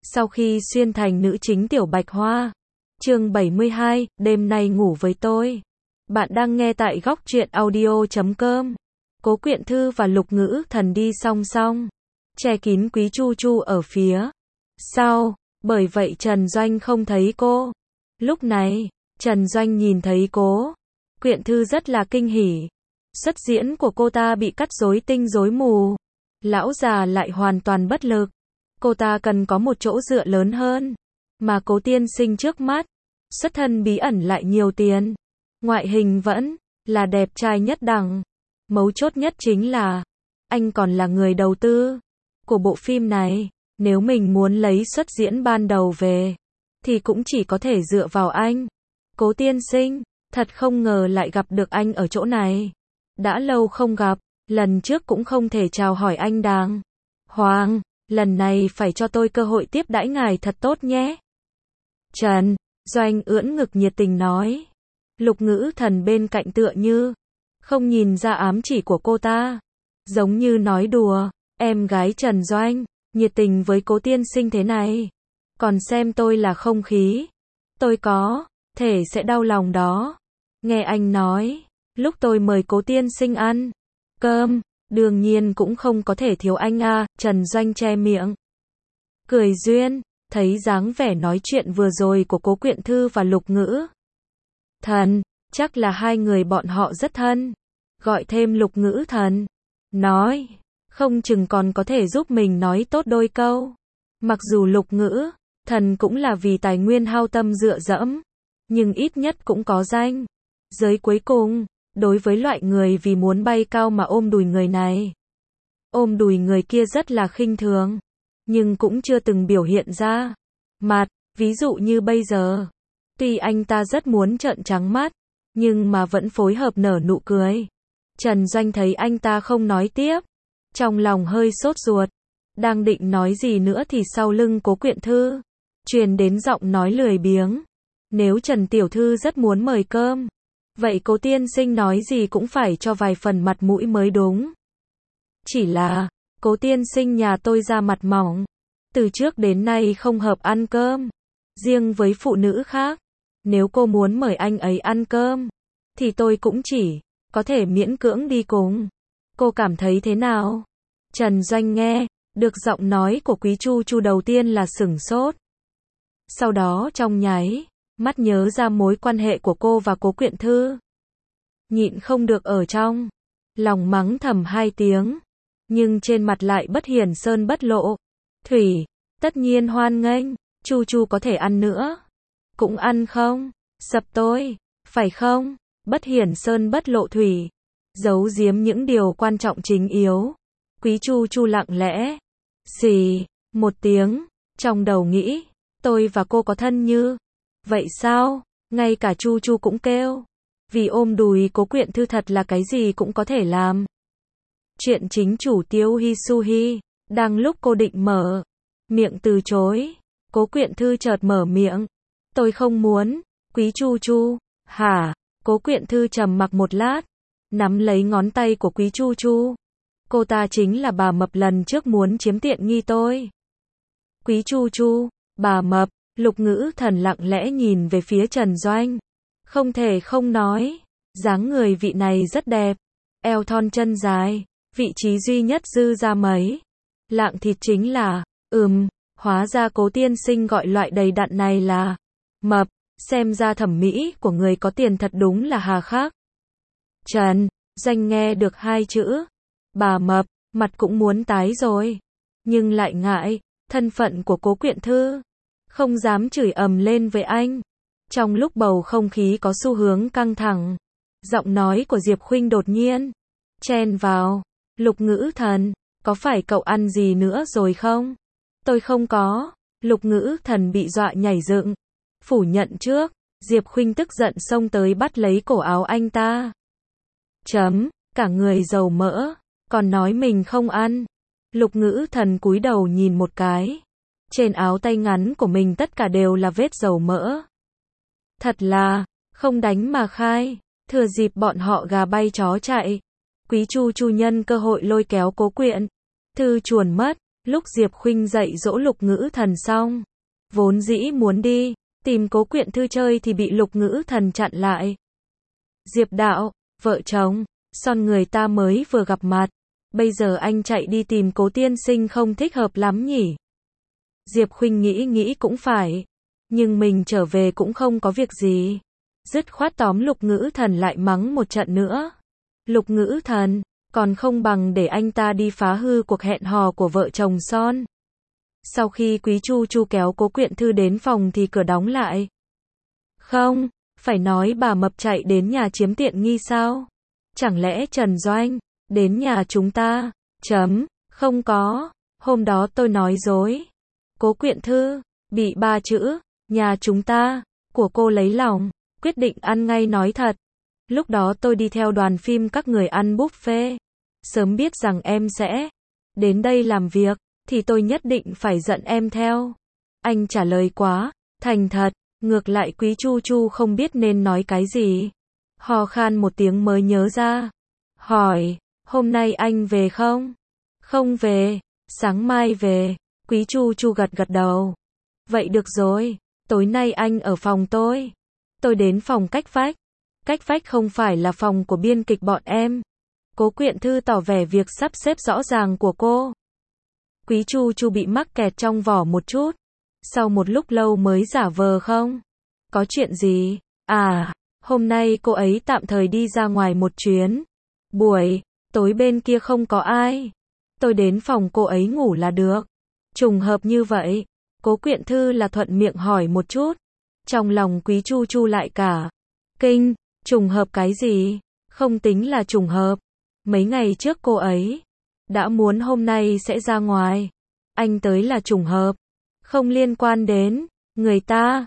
Sau khi xuyên thành nữ chính Tiểu Bạch Hoa. Chương 72, đêm nay ngủ với tôi. Bạn đang nghe tại góc truyện audio.com. Cố Quyện Thư và Lục Ngữ Thần đi song song, che kín Quý Chu Chu ở phía sau, bởi vậy Trần Doanh không thấy cô. Lúc này, Trần Doanh nhìn thấy Cố Quyện Thư rất là kinh hỉ. Xuất diễn của cô ta bị cắt rối tinh rối mù. Lão già lại hoàn toàn bất lực. Cô ta cần có một chỗ dựa lớn hơn. Mà Cố tiên sinh trước mắt, xuất thân bí ẩn lại nhiều tiền. Ngoại hình vẫn là đẹp trai nhất đẳng. Mấu chốt nhất chính là, anh còn là người đầu tư của bộ phim này. Nếu mình muốn lấy xuất diễn ban đầu về, thì cũng chỉ có thể dựa vào anh. Cố tiên sinh, thật không ngờ lại gặp được anh ở chỗ này. Đã lâu không gặp, lần trước cũng không thể chào hỏi anh đàng hoàng. Lần này phải cho tôi cơ hội tiếp đãi ngài thật tốt nhé. Trần Doanh ưỡn ngực nhiệt tình nói. Lục Ngữ Thần bên cạnh tựa như không nhìn ra ám chỉ của cô ta, giống như nói đùa. Em gái Trần Doanh nhiệt tình với Cố tiên sinh thế này, còn xem tôi là không khí, tôi có thể sẽ đau lòng đó. Nghe anh nói, lúc tôi mời Cố tiên sinh ăn cơm, đương nhiên cũng không có thể thiếu anh à. Trần Doanh che miệng cười duyên. Thấy dáng vẻ nói chuyện vừa rồi của Cố Quyện Thư và Lục Ngữ Thần, chắc là hai người bọn họ rất thân. Gọi thêm Lục Ngữ Thần, nói, không chừng còn có thể giúp mình nói tốt đôi câu. Mặc dù Lục Ngữ Thần cũng là vì tài nguyên hao tâm dựa dẫm, nhưng ít nhất cũng có danh giới cuối cùng. Đối với loại người vì muốn bay cao mà ôm đùi người này, ôm đùi người kia rất là khinh thường, nhưng cũng chưa từng biểu hiện ra mặt. Ví dụ như bây giờ, tuy anh ta rất muốn trợn trắng mắt, nhưng mà vẫn phối hợp nở nụ cười. Trần Doanh thấy anh ta không nói tiếp, trong lòng hơi sốt ruột. Đang định nói gì nữa thì sau lưng Cố Quyện Thư truyền đến giọng nói lười biếng. Nếu Trần tiểu thư rất muốn mời cơm, vậy Cố tiên sinh nói gì cũng phải cho vài phần mặt mũi mới đúng. Chỉ là, Cố tiên sinh nhà tôi da mặt mỏng, từ trước đến nay không hợp ăn cơm riêng với phụ nữ khác. Nếu cô muốn mời anh ấy ăn cơm, thì tôi cũng chỉ có thể miễn cưỡng đi cùng. Cô cảm thấy thế nào? Trần Doanh nghe được giọng nói của Quý Chu Chu đầu tiên là sửng sốt. Sau đó trong nháy mắt nhớ ra mối quan hệ của cô và Cố Quyện Thư. Nhịn không được ở trong lòng mắng thầm hai tiếng, nhưng trên mặt lại bất hiển sơn bất lộ. Thủy, tất nhiên hoan nghênh, Chu Chu có thể ăn nữa. Cũng ăn không? Sập tôi, phải không? Bất hiển sơn bất lộ Thủy, giấu giếm những điều quan trọng chính yếu. Quý Chu Chu lặng lẽ xì một tiếng, trong đầu nghĩ, tôi và cô có thân như vậy sao? Ngay cả Chu Chu cũng kêu, vì ôm đùi Cố Quyện Thư thật là cái gì cũng có thể làm. Chuyện chính chủ Tiêu Hi Su Hi, đang lúc cô định mở miệng từ chối, Cố Quyện Thư chợt mở miệng. Tôi không muốn. Quý Chu Chu, hả? Cố Quyện Thư trầm mặc một lát, nắm lấy ngón tay của Quý Chu Chu. Cô ta chính là bà mập lần trước muốn chiếm tiện nghi tôi. Quý Chu Chu, bà mập. Lục Ngữ Thần lặng lẽ nhìn về phía Trần Doanh. Không thể không nói, dáng người vị này rất đẹp. Eo thon chân dài, vị trí duy nhất dư ra mấy lạng thịt chính là, hóa ra Cố tiên sinh gọi loại đầy đặn này là mập. Xem ra thẩm mỹ của người có tiền thật đúng là hà khắc. Trần Doanh nghe được hai chữ bà mập, mặt cũng muốn tái rồi, nhưng lại ngại thân phận của Cố Quyện Thư, không dám chửi ầm lên với anh. Trong lúc bầu không khí có xu hướng căng thẳng, giọng nói của Diệp Khuynh đột nhiên chen vào. Lục Ngữ Thần, có phải cậu ăn gì nữa rồi không? Tôi không có. Lục Ngữ Thần bị dọa nhảy dựng, phủ nhận trước. Diệp Khuynh tức giận xông tới bắt lấy cổ áo anh ta. Cả người dầu mỡ, còn nói mình không ăn. Lục Ngữ Thần cúi đầu nhìn một cái, trên áo tay ngắn của mình tất cả đều là vết dầu mỡ. Thật là không đánh mà khai. Thừa dịp bọn họ gà bay chó chạy, Quý Chu Chu nhân cơ hội lôi kéo Cố Quyện Thư chuồn mất. Lúc Diệp Khuynh dạy dỗ Lục Ngữ Thần xong, vốn dĩ muốn đi tìm Cố Quyện Thư chơi thì bị Lục Ngữ Thần chặn lại. Diệp đạo, vợ chồng, son người ta mới vừa gặp mặt, bây giờ anh chạy đi tìm Cố tiên sinh không thích hợp lắm nhỉ? Diệp Khuynh nghĩ cũng phải, nhưng mình trở về cũng không có việc gì. Dứt khoát tóm Lục Ngữ Thần lại mắng một trận nữa. Lục Ngữ Thần, còn không bằng để anh ta đi phá hư cuộc hẹn hò của vợ chồng son. Sau khi Quý Chu Chu kéo Cố Quyện Thư đến phòng thì cửa đóng lại. Không, phải nói bà mập chạy đến nhà chiếm tiện nghi sao? Chẳng lẽ Trần Doanh đến nhà chúng ta? Không có, hôm đó tôi nói dối. Cố Quyện Thư bị 3 chữ nhà chúng ta của cô lấy lòng, quyết định ăn ngay nói thật. Lúc đó tôi đi theo đoàn phim các người ăn buffet, sớm biết rằng em sẽ đến đây làm việc thì tôi nhất định phải dẫn em theo. Anh trả lời quá thành thật, ngược lại Quý Chu Chu không biết nên nói cái gì. Hò khan một tiếng mới nhớ ra, hỏi, hôm nay anh về không? Không về, sáng mai về. Quý Chu Chu gật đầu. Vậy được rồi, tối nay anh ở phòng tôi. Tôi đến phòng cách vách. Cách vách không phải là phòng của biên kịch bọn em. Cố Quyện Thư tỏ vẻ việc sắp xếp rõ ràng của cô. Quý Chu Chu bị mắc kẹt trong vỏ một chút. Sau một lúc lâu mới giả vờ không. Có chuyện gì? À, hôm nay cô ấy tạm thời đi ra ngoài một chuyến. Buổi tối bên kia không có ai. Tôi đến phòng cô ấy ngủ là được. Trùng hợp như vậy. Cố Quyện Thư là thuận miệng hỏi một chút. Trong lòng Quý Chu Chu lại cả kinh. Trùng hợp cái gì? Không tính là trùng hợp. Mấy ngày trước cô ấy đã muốn hôm nay sẽ ra ngoài. Anh tới là trùng hợp. Không liên quan đến người ta.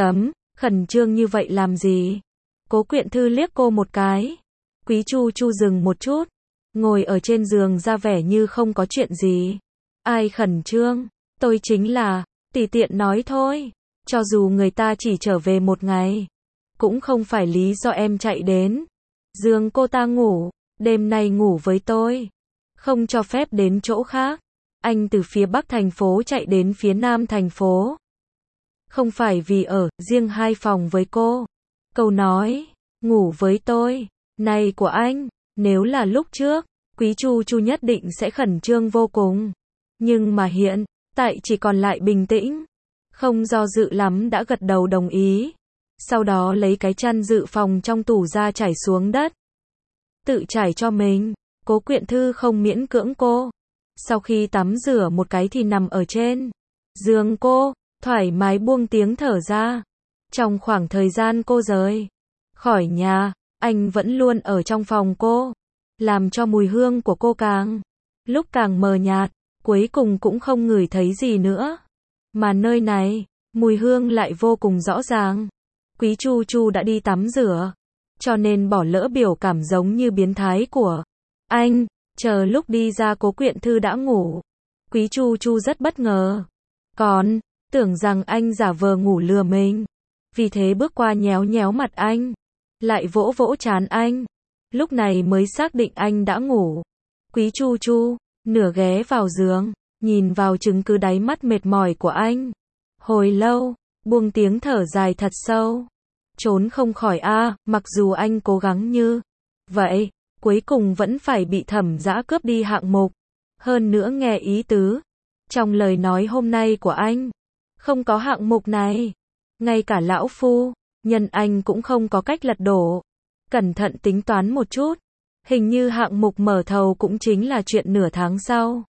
Khẩn trương như vậy làm gì? Cố Quyện Thư liếc cô một cái. Quý Chu Chu dừng một chút, ngồi ở trên giường ra vẻ như không có chuyện gì. Ai khẩn trương? Tôi chính là tùy tiện nói thôi. Cho dù người ta chỉ trở về một ngày, cũng không phải lý do em chạy đến giường cô ta ngủ. Đêm nay ngủ với tôi, không cho phép đến chỗ khác. Anh từ phía bắc thành phố chạy đến phía nam thành phố, không phải vì ở riêng 2 phòng với cô. Câu nói ngủ với tôi này của anh, nếu là lúc trước, Quý Chu Chu nhất định sẽ khẩn trương vô cùng. Nhưng mà hiện tại chỉ còn lại bình tĩnh, không do dự lắm đã gật đầu đồng ý. Sau đó lấy cái chăn dự phòng trong tủ ra trải xuống đất. Tự trải cho mình. Cố Quyện Thư không miễn cưỡng cô. Sau khi tắm rửa một cái thì nằm ở trên giường cô, thoải mái buông tiếng thở ra. Trong khoảng thời gian cô rời khỏi nhà, anh vẫn luôn ở trong phòng cô, làm cho mùi hương của cô lúc càng mờ nhạt, cuối cùng cũng không ngửi thấy gì nữa. Mà nơi này, mùi hương lại vô cùng rõ ràng. Quý Chu Chu đã đi tắm rửa, cho nên bỏ lỡ biểu cảm giống như biến thái của anh. Chờ lúc đi ra Cố Quyện Thư đã ngủ. Quý Chu Chu rất bất ngờ, còn tưởng rằng anh giả vờ ngủ lừa mình. Vì thế bước qua nhéo nhéo mặt anh, lại vỗ vỗ trán anh. Lúc này mới xác định anh đã ngủ. Quý Chu Chu nửa ghé vào giường, nhìn vào chứng cứ đáy mắt mệt mỏi của anh. Hồi lâu, buông tiếng thở dài thật sâu. Trốn không khỏi mặc dù anh cố gắng như vậy, cuối cùng vẫn phải bị Thẩm Dã cướp đi hạng mục. Hơn nữa nghe ý tứ trong lời nói hôm nay của anh, không có hạng mục này. Ngay cả lão phu nhân anh cũng không có cách lật đổ. Cẩn thận tính toán một chút, hình như hạng mục mở thầu cũng chính là chuyện nửa tháng sau.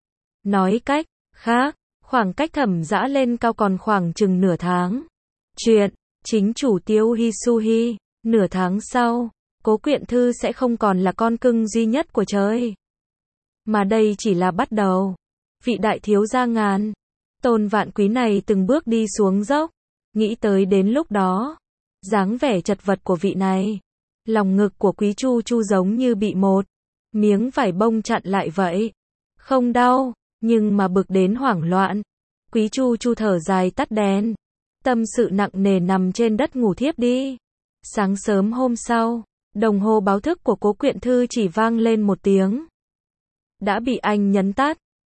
Nói cách khác, khoảng cách Thẩm Dã lên cao còn khoảng chừng nửa tháng. Chuyện chính chủ Tiêu Hisuhi, nửa tháng sau, Cố Quyện Thư sẽ không còn là con cưng duy nhất của trời. Mà đây chỉ là bắt đầu. Vị đại thiếu gia ngàn Tôn Vạn Quý này từng bước đi xuống dốc. Nghĩ tới đến lúc đó, dáng vẻ chật vật của vị này, lòng ngực của Quý Chu Chu giống như bị một miếng vải bông chặn lại vậy. Không đau, nhưng mà bực đến hoảng loạn. Quý Chu Chu thở dài tắt đèn, tâm sự nặng nề nằm trên đất ngủ thiếp đi. Sáng sớm hôm sau, đồng hồ báo thức của Cố Quyện Thư chỉ vang lên một tiếng. Đã bị anh nhấn tắt.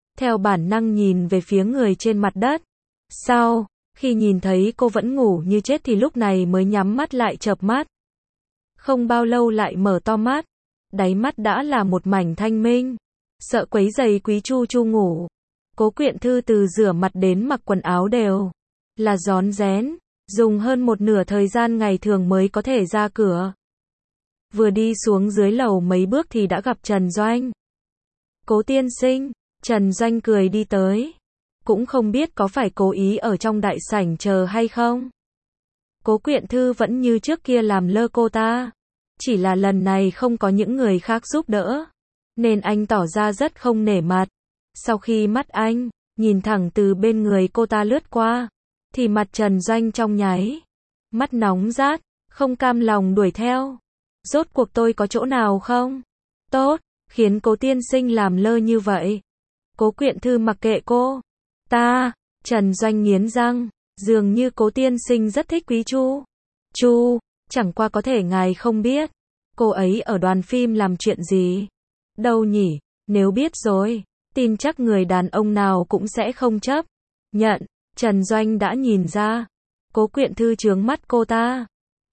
theo bản năng nhìn về phía người trên mặt đất. Sau, khi nhìn thấy cô vẫn ngủ như chết thì lúc này mới nhắm mắt lại chợp mắt. Không bao lâu lại mở to mắt, đáy mắt đã là một mảnh thanh minh. Sợ quấy rầy Quý Chu Chu ngủ, Cố Quyện Thư từ rửa mặt đến mặc quần áo đều là rón rén, dùng hơn một nửa thời gian ngày thường mới có thể ra cửa. Vừa đi xuống dưới lầu mấy bước thì đã gặp Trần Doanh. Cố tiên sinh, Trần Doanh cười đi tới. Cũng không biết có phải cố ý ở trong đại sảnh chờ hay không. Cố Quyện Thư vẫn như trước kia làm lơ cô ta. Chỉ là lần này không có những người khác giúp đỡ, nên anh tỏ ra rất không nể mặt. Sau khi mắt anh nhìn thẳng từ bên người cô ta lướt qua, thì mặt Trần Doanh trong nháy mắt nóng rát, không cam lòng đuổi theo. Rốt cuộc tôi có chỗ nào không tốt, khiến cố tiên sinh làm lơ như vậy? Cố Quyện Thư mặc kệ cô ta. Trần Doanh nghiến răng, dường như cố tiên sinh rất thích Quý Chu Chu, chẳng qua có thể ngài không biết, cô ấy ở đoàn phim làm chuyện gì đâu nhỉ? Nếu biết rồi, tin chắc người đàn ông nào cũng sẽ không chấp nhận. Trần Doanh đã nhìn ra, Cố Quyện Thư chướng mắt cô ta.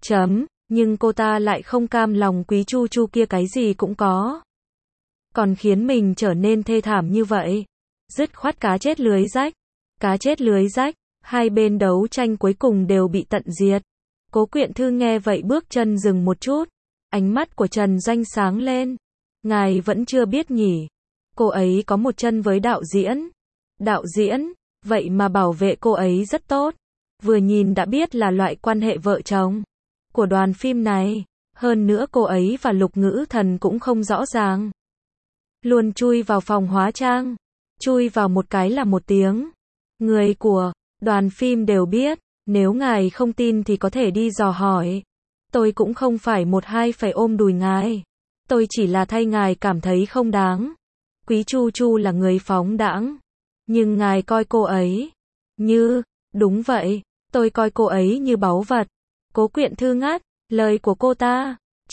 Nhưng cô ta lại không cam lòng Quý Chu Chu kia cái gì cũng có, còn khiến mình trở nên thê thảm như vậy. Dứt khoát cá chết lưới rách. Cá chết lưới rách, hai bên đấu tranh cuối cùng đều bị tận diệt. Cố Quyện Thư nghe vậy bước chân dừng một chút. Ánh mắt của Trần Doanh sáng lên. Ngài vẫn chưa biết nhỉ? Cô ấy có một chân với đạo diễn. Đạo diễn, vậy mà bảo vệ cô ấy rất tốt. Vừa nhìn đã biết là loại quan hệ vợ chồng của đoàn phim này. Hơn nữa cô ấy và Lục Ngữ Thần cũng không rõ ràng. Luôn chui vào phòng hóa trang. Chui vào một cái là một tiếng. Người của đoàn phim đều biết. Nếu ngài không tin thì có thể đi dò hỏi. Tôi cũng không phải một hai phải ôm đùi ngài. Tôi chỉ là thay ngài cảm thấy không đáng. Quý Chu Chu là người phóng đãng, nhưng ngài coi cô ấy như... Đúng vậy, tôi coi cô ấy như báu vật. Cố Quyện Thư ngắt lời của cô ta.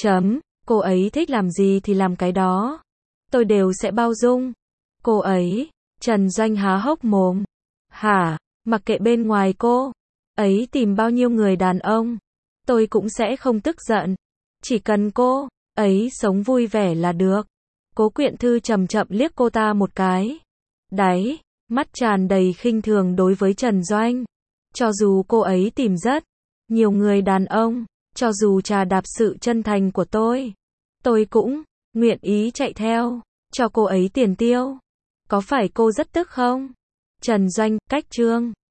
Cô ấy thích làm gì thì làm cái đó. Tôi đều sẽ bao dung. Cô ấy... Trần Doanh há hốc mồm. Hả? Mặc kệ bên ngoài cô ấy tìm bao nhiêu người đàn ông, tôi cũng sẽ không tức giận. Chỉ cần cô ấy sống vui vẻ là được. Cố Quyện Thư chậm chậm liếc cô ta một cái. Đáy mắt tràn đầy khinh thường đối với Trần Doanh. Cho dù cô ấy tìm rất nhiều người đàn ông, cho dù trà đạp sự chân thành của tôi cũng nguyện ý chạy theo, cho cô ấy tiền tiêu. Có phải cô rất tức không? Trần Doanh, cách chương